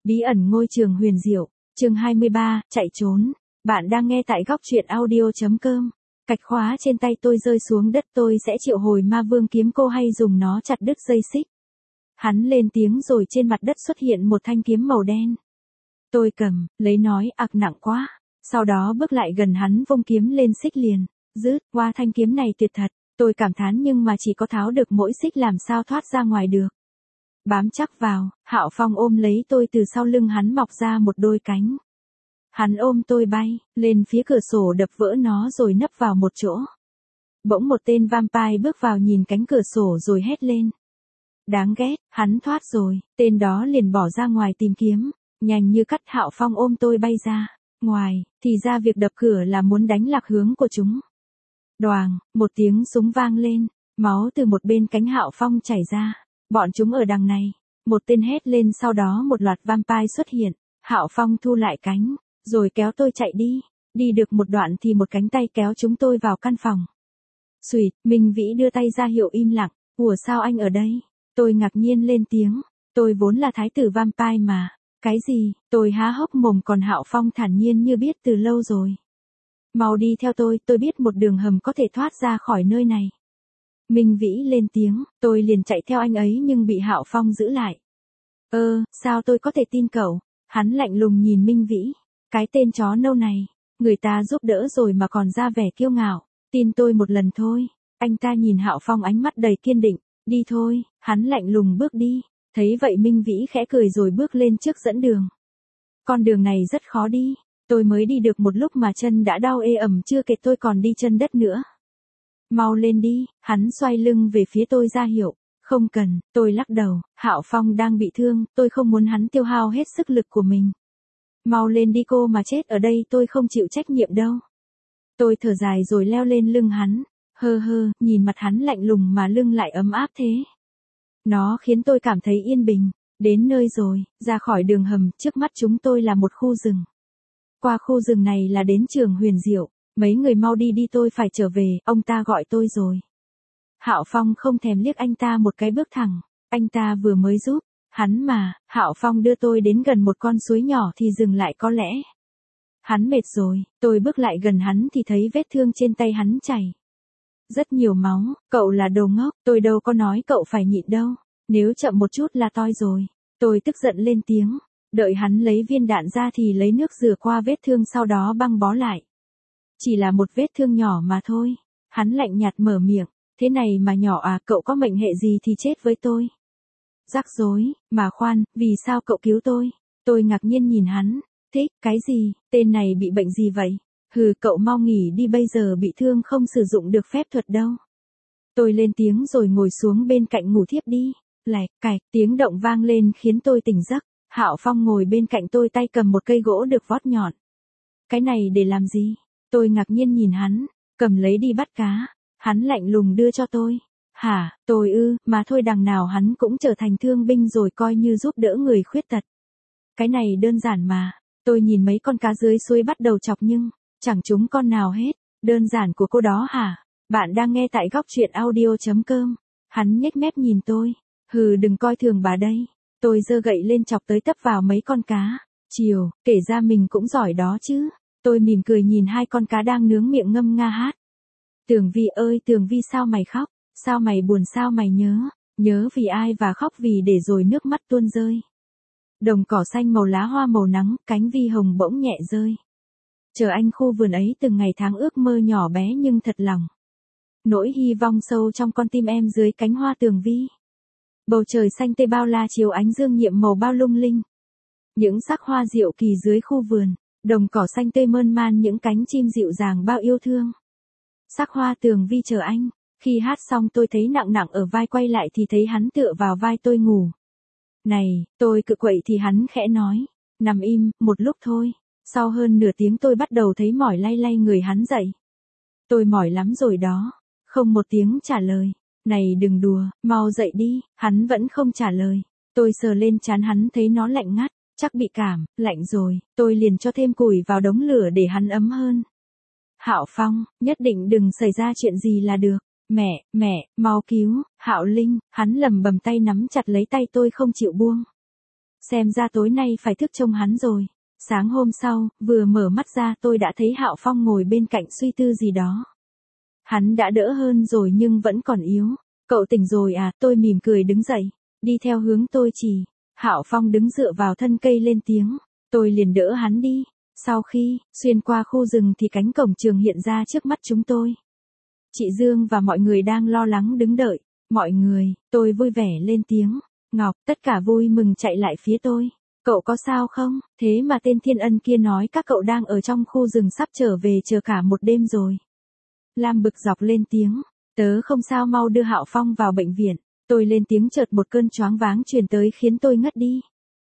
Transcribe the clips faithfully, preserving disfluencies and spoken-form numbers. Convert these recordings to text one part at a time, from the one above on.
Bí ẩn ngôi trường huyền diệu, chương hai mươi ba, chạy trốn. Bạn đang nghe tại góc truyện audio.com. Cạch khóa trên tay tôi rơi xuống đất, tôi sẽ triệu hồi ma vương kiếm cô hay dùng nó chặt đứt dây xích. Hắn lên tiếng rồi trên mặt đất xuất hiện một thanh kiếm màu đen. Tôi cầm, lấy nói ặc nặng quá. Sau đó bước lại gần hắn vung kiếm lên xích liền. Rứt, qua thanh kiếm này tuyệt thật. Tôi cảm thán nhưng mà chỉ có tháo được mỗi xích làm sao thoát ra ngoài được. Bám chắc vào, Hạo Phong ôm lấy tôi từ sau lưng hắn mọc ra một đôi cánh. Hắn ôm tôi bay, lên phía cửa sổ đập vỡ nó rồi nấp vào một chỗ. Bỗng một tên vampire bước vào nhìn cánh cửa sổ rồi hét lên. Đáng ghét, hắn thoát rồi, tên đó liền bỏ ra ngoài tìm kiếm, nhanh như cắt Hạo Phong ôm tôi bay ra. Ngoài, thì ra việc đập cửa là muốn đánh lạc hướng của chúng. Đoàng, một tiếng súng vang lên, máu từ một bên cánh Hạo Phong chảy ra. Bọn chúng ở đằng này, một tên hét lên sau đó một loạt vampire xuất hiện, Hạo Phong thu lại cánh, rồi kéo tôi chạy đi, đi được một đoạn thì một cánh tay kéo chúng tôi vào căn phòng. Xùyt, Minh Vĩ đưa tay ra hiệu im lặng, ủa sao anh ở đây? Tôi ngạc nhiên lên tiếng, tôi vốn là thái tử vampire mà, cái gì, tôi há hốc mồm còn Hạo Phong thản nhiên như biết từ lâu rồi. Mau đi theo tôi, tôi biết một đường hầm có thể thoát ra khỏi nơi này. Minh Vĩ lên tiếng, tôi liền chạy theo anh ấy nhưng bị Hạo Phong giữ lại. Ơ, sao tôi có thể tin cậu? Hắn lạnh lùng nhìn Minh Vĩ. Cái tên chó nâu này, người ta giúp đỡ rồi mà còn ra vẻ kiêu ngạo. Tin tôi một lần thôi. Anh ta nhìn Hạo Phong ánh mắt đầy kiên định. Đi thôi, hắn lạnh lùng bước đi. Thấy vậy Minh Vĩ khẽ cười rồi bước lên trước dẫn đường. Con đường này rất khó đi. Tôi mới đi được một lúc mà chân đã đau ê ẩm chưa kể tôi còn đi chân đất nữa. Mau lên đi, hắn xoay lưng về phía tôi ra hiệu. Không cần, tôi lắc đầu, Hạo Phong đang bị thương, tôi không muốn hắn tiêu hao hết sức lực của mình. Mau lên đi cô mà chết ở đây tôi không chịu trách nhiệm đâu. Tôi thở dài rồi leo lên lưng hắn, hơ hơ, nhìn mặt hắn lạnh lùng mà lưng lại ấm áp thế. Nó khiến tôi cảm thấy yên bình, đến nơi rồi, ra khỏi đường hầm, trước mắt chúng tôi là một khu rừng. Qua khu rừng này là đến trường huyền diệu. Mấy người mau đi đi tôi phải trở về, ông ta gọi tôi rồi. Hạo Phong không thèm liếc anh ta một cái bước thẳng, anh ta vừa mới giúp, hắn mà, Hạo Phong đưa tôi đến gần một con suối nhỏ thì dừng lại có lẽ. Hắn mệt rồi, tôi bước lại gần hắn thì thấy vết thương trên tay hắn chảy. Rất nhiều máu, cậu là đồ ngốc, tôi đâu có nói cậu phải nhịn đâu, nếu chậm một chút là toi rồi. Tôi tức giận lên tiếng, đợi hắn lấy viên đạn ra thì lấy nước rửa qua vết thương sau đó băng bó lại. Chỉ là một vết thương nhỏ mà thôi. Hắn lạnh nhạt mở miệng. Thế này mà nhỏ à, cậu có mệnh hệ gì thì chết với tôi. Rắc rối, mà khoan, vì sao cậu cứu tôi? Tôi ngạc nhiên nhìn hắn. Thích, cái gì, tên này bị bệnh gì vậy? Hừ, cậu mau nghỉ đi bây giờ bị thương không sử dụng được phép thuật đâu. Tôi lên tiếng rồi ngồi xuống bên cạnh ngủ thiếp đi. Lạch, cạch, tiếng động vang lên khiến tôi tỉnh giấc. Hạo Phong ngồi bên cạnh tôi tay cầm một cây gỗ được vót nhọn. Cái này để làm gì? Tôi ngạc nhiên nhìn hắn, cầm lấy đi bắt cá, hắn lạnh lùng đưa cho tôi. Hả, tôi ư, mà thôi đằng nào hắn cũng trở thành thương binh rồi coi như giúp đỡ người khuyết tật. Cái này đơn giản mà, tôi nhìn mấy con cá dưới suối bắt đầu chọc nhưng, chẳng trúng con nào hết, đơn giản của cô đó hả? Bạn đang nghe tại góc truyện audio.com, hắn nhếch mép nhìn tôi, hừ đừng coi thường bà đây. Tôi giơ gậy lên chọc tới tấp vào mấy con cá, chiều, kể ra mình cũng giỏi đó chứ. Tôi mỉm cười nhìn hai con cá đang nướng miệng ngâm nga hát. Tường Vi ơi Tường Vi sao mày khóc, sao mày buồn sao mày nhớ, nhớ vì ai và khóc vì để rồi nước mắt tuôn rơi. Đồng cỏ xanh màu lá hoa màu nắng, cánh vi hồng bỗng nhẹ rơi. Chờ anh khu vườn ấy từng ngày tháng ước mơ nhỏ bé nhưng thật lòng. Nỗi hy vọng sâu trong con tim em dưới cánh hoa Tường Vi. Bầu trời xanh tê bao la chiếu ánh dương nhiệm màu bao lung linh. Những sắc hoa diệu kỳ dưới khu vườn. Đồng cỏ xanh tươi mơn man những cánh chim dịu dàng bao yêu thương. Sắc hoa Tường Vi chờ anh. Khi hát xong tôi thấy nặng nặng ở vai quay lại thì thấy hắn tựa vào vai tôi ngủ. Này, tôi cự quậy thì hắn khẽ nói. Nằm im, một lúc thôi. Sau hơn nửa tiếng tôi bắt đầu thấy mỏi lay lay người hắn dậy. Tôi mỏi lắm rồi đó. Không một tiếng trả lời. Này đừng đùa, mau dậy đi. Hắn vẫn không trả lời. Tôi sờ lên trán hắn thấy nó lạnh ngắt. Chắc bị cảm, lạnh rồi, tôi liền cho thêm củi vào đống lửa để hắn ấm hơn. Hạo Phong, nhất định đừng xảy ra chuyện gì là được. Mẹ, mẹ, mau cứu, Hạo Linh, hắn lầm bầm tay nắm chặt lấy tay tôi không chịu buông. xem ra tối nay phải thức trông hắn rồi. Sáng hôm sau, vừa mở mắt ra tôi đã thấy Hạo Phong ngồi bên cạnh suy tư gì đó. Hắn đã đỡ hơn rồi nhưng vẫn còn yếu. Cậu tỉnh rồi à, tôi mỉm cười đứng dậy, đi theo hướng tôi chỉ. Hạo Phong đứng dựa vào thân cây lên tiếng, tôi liền đỡ hắn đi. Sau khi xuyên qua khu rừng thì cánh cổng trường hiện ra trước mắt chúng tôi. Chị Dương và mọi người đang lo lắng đứng đợi. Mọi người, tôi vui vẻ lên tiếng. Ngọc, tất cả vui mừng chạy lại phía tôi. Cậu có sao không? Thế mà tên Thiên Ân kia nói các cậu đang ở trong khu rừng sắp trở về chờ cả một đêm rồi. Lam bực dọc lên tiếng. Tớ không sao, mau đưa Hạo Phong vào bệnh viện. Tôi lên tiếng chợt một cơn choáng váng truyền tới khiến tôi ngất đi.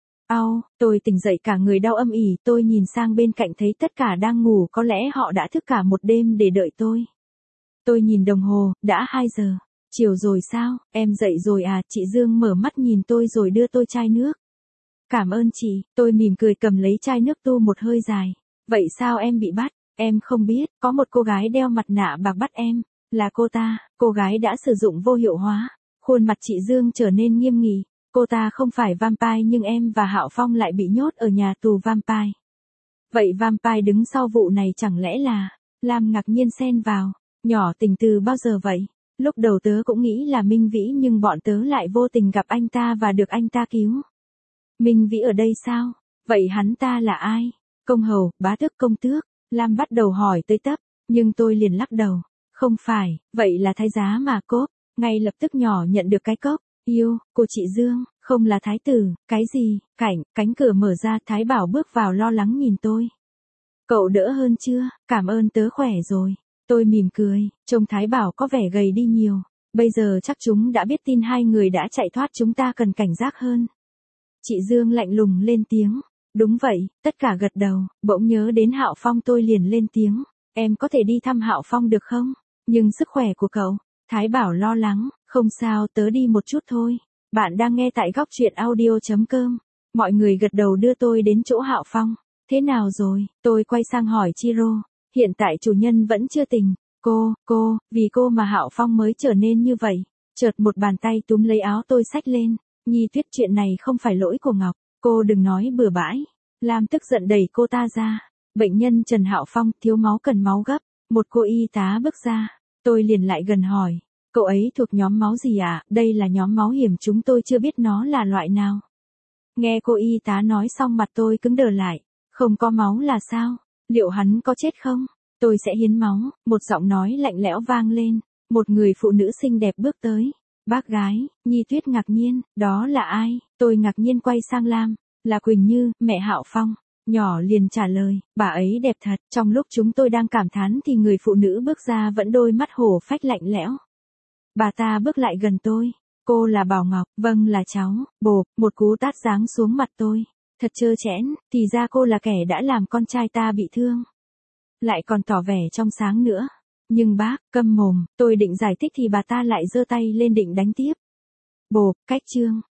Au, tôi tỉnh dậy cả người đau âm ỉ, tôi nhìn sang bên cạnh thấy tất cả đang ngủ, có lẽ họ đã thức cả một đêm để đợi tôi. Tôi nhìn đồng hồ, đã hai giờ. Chiều rồi sao, em dậy rồi à? Chị Dương mở mắt nhìn tôi rồi đưa tôi chai nước. Cảm ơn chị, tôi mỉm cười cầm lấy chai nước tu một hơi dài. Vậy sao em bị bắt? Em không biết, có một cô gái đeo mặt nạ bạc bắt em. Là cô ta, cô gái đã sử dụng vô hiệu hóa. Khuôn mặt chị Dương trở nên nghiêm nghị. Cô ta không phải vampire nhưng em và Hạo Phong lại bị nhốt ở nhà tù vampire. Vậy vampire đứng sau vụ này chẳng lẽ là... Lam ngạc nhiên xen vào. Nhỏ Tình từ bao giờ vậy? Lúc đầu tớ cũng nghĩ là Minh Vĩ nhưng bọn tớ lại vô tình gặp anh ta và được anh ta cứu. Minh Vĩ ở đây sao? Vậy hắn ta là ai? Công hầu, bá tước, công tước? Lam bắt đầu hỏi tới tấp, nhưng tôi liền lắc đầu. Không phải, vậy là thái giá mà cốp. Ngay lập tức nhỏ nhận được cái cốc. Yêu, cô chị Dương, không là thái tử, cái gì? Cảnh, cánh cửa mở ra, Thái Bảo bước vào lo lắng nhìn tôi. Cậu đỡ hơn chưa? Cảm ơn, tớ khỏe rồi. Tôi mỉm cười, trông Thái Bảo có vẻ gầy đi nhiều. Bây giờ chắc chúng đã biết tin hai người đã chạy thoát, chúng ta cần cảnh giác hơn. Chị Dương lạnh lùng lên tiếng. Đúng vậy, tất cả gật đầu, bỗng nhớ đến Hạo Phong tôi liền lên tiếng. Em có thể đi thăm Hạo Phong được không? Nhưng sức khỏe của cậu? Thái Bảo lo lắng, không sao, tớ đi một chút thôi. Bạn đang nghe tại góc truyện audio chấm com. Mọi người gật đầu đưa tôi đến chỗ Hạo Phong. Thế nào rồi? Tôi quay sang hỏi Chiro. Hiện tại chủ nhân vẫn chưa tỉnh. Cô, cô, vì cô mà Hạo Phong mới trở nên như vậy. Chợt một bàn tay túm lấy áo tôi xách lên. Nhi Tuyết, chuyện này không phải lỗi của Ngọc. Cô đừng nói bừa bãi. Lam tức giận đẩy cô ta ra. Bệnh nhân Trần Hạo Phong thiếu máu, cần máu gấp. Một cô y tá bước ra. Tôi liền lại gần hỏi. Cậu ấy thuộc nhóm máu gì ạ? À? Đây là nhóm máu hiểm, chúng tôi chưa biết nó là loại nào. Nghe cô y tá nói xong mặt tôi cứng đờ lại. Không có máu là sao? Liệu hắn có chết không? Tôi sẽ hiến máu. Một giọng nói lạnh lẽo vang lên. Một người phụ nữ xinh đẹp bước tới. Bác gái, Nhi Tuyết ngạc nhiên, đó là ai? Tôi ngạc nhiên quay sang Lam. Là Quỳnh Như, mẹ Hạo Phong. Nhỏ liền trả lời, bà ấy đẹp thật. Trong lúc chúng tôi đang cảm thán thì người phụ nữ bước ra vẫn đôi mắt hổ phách lạnh lẽo. Bà ta bước lại gần tôi. Cô là Bảo Ngọc, vâng là cháu. Bộp, một cú tát giáng xuống mặt tôi. Thật trơ trẽn, thì ra cô là kẻ đã làm con trai ta bị thương. Lại còn tỏ vẻ trong sáng nữa. Nhưng bác, câm mồm, tôi định giải thích thì bà ta lại giơ tay lên định đánh tiếp. Bộp, cách chương.